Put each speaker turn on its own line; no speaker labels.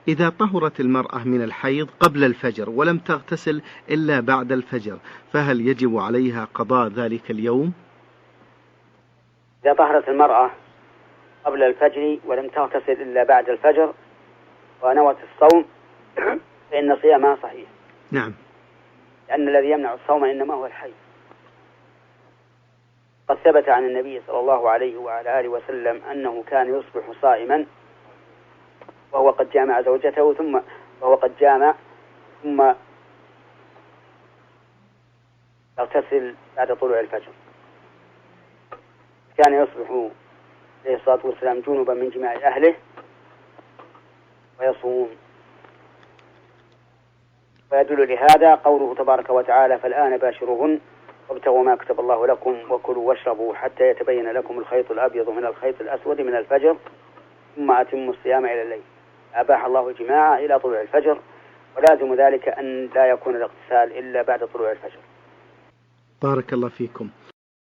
إذا طهرت المرأة من الحيض قبل الفجر ولم تغتسل إلا بعد الفجر، فهل يجب عليها قضاء ذلك اليوم؟
إذا طهرت المرأة قبل الفجر ولم تغتسل إلا بعد الفجر ونوت الصوم فإن صيامها صحيح.
نعم.
لأن الذي يمنع الصوم إنما هو الحيض. قد ثبت عن النبي صلى الله عليه وعلى آله وسلم أنه كان يصبح صائما وهو قد جامع زوجته ثم يغتسل بعد طلوع الفجر. كان يصبح عليه الصلاة والسلام جنبا من جماع أهله ويصوم. ويدل لهذا قوله تبارك وتعالى: فالآن باشروهن وابتغوا ما كتب الله لكم وكلوا واشربوا حتى يتبين لكم الخيط الأبيض من الخيط الأسود من الفجر ثم أتموا الصيام إلى الليل. أباح الله الجماع إلى طلوع الفجر، ولازم ذلك أن لا يكون الاغتسال إلا بعد طلوع الفجر.
بارك الله فيكم.